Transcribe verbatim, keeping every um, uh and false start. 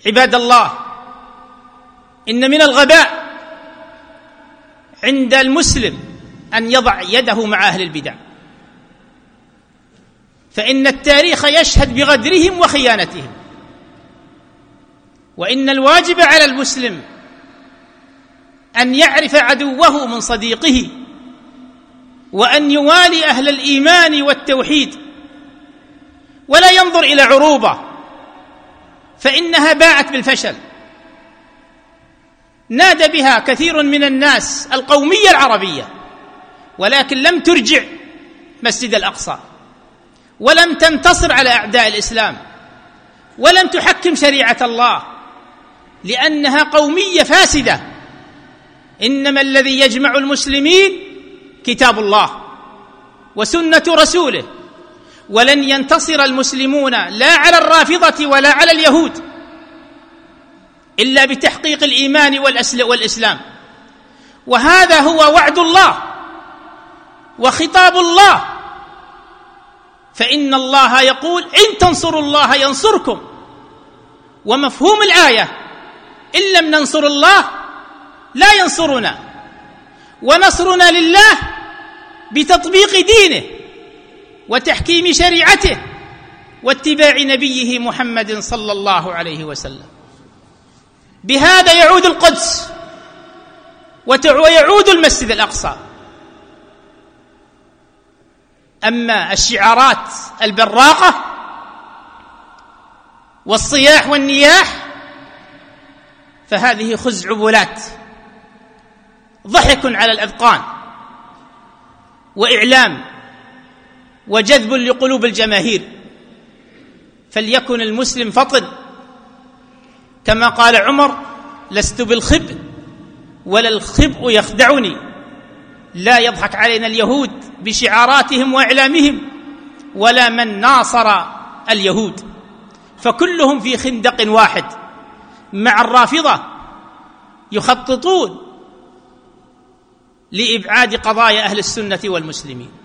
عباد الله، إن من الغباء عند المسلم أن يضع يده مع أهل البدع، فإن التاريخ يشهد بغدرهم وخيانتهم، وإن الواجب على المسلم أن يعرف عدوه من صديقه، وأن يوالي أهل الإيمان والتوحيد، ولا ينظر إلى عروبة فإنها باءت بالفشل. نادى بها كثير من الناس القومية العربية، ولكن لم ترجع مسجد الأقصى، ولم تنتصر على أعداء الإسلام، ولم تحكم شريعة الله، لأنها قومية فاسدة. إنما الذي يجمع المسلمين كتاب الله وسنة رسوله، ولن ينتصر المسلمون لا على الرافضة ولا على اليهود إلا بتحقيق الإيمان والإسلام. وهذا هو وعد الله وخطاب الله، فإن الله يقول إن تنصروا الله ينصركم، ومفهوم الآية إن لم ننصر الله لا ينصرنا، ونصرنا لله بتطبيق دينه وتحكيم شريعته واتباع نبيه محمد صلى الله عليه وسلم. بهذا يعود القدس ويعود المسجد الأقصى. أما الشعارات البراقة والصياح والنياح فهذه خزعبلات، ضحك على الأذقان، وإعلام وجذب لقلوب الجماهير. فليكن المسلم فطن، كما قال عمر: لست بالخبء ولا الخبء يخدعني. لا يضحك علينا اليهود بشعاراتهم وإعلامهم، ولا من ناصر اليهود، فكلهم في خندق واحد مع الرافضة، يخططون لإبعاد قضايا أهل السنة والمسلمين.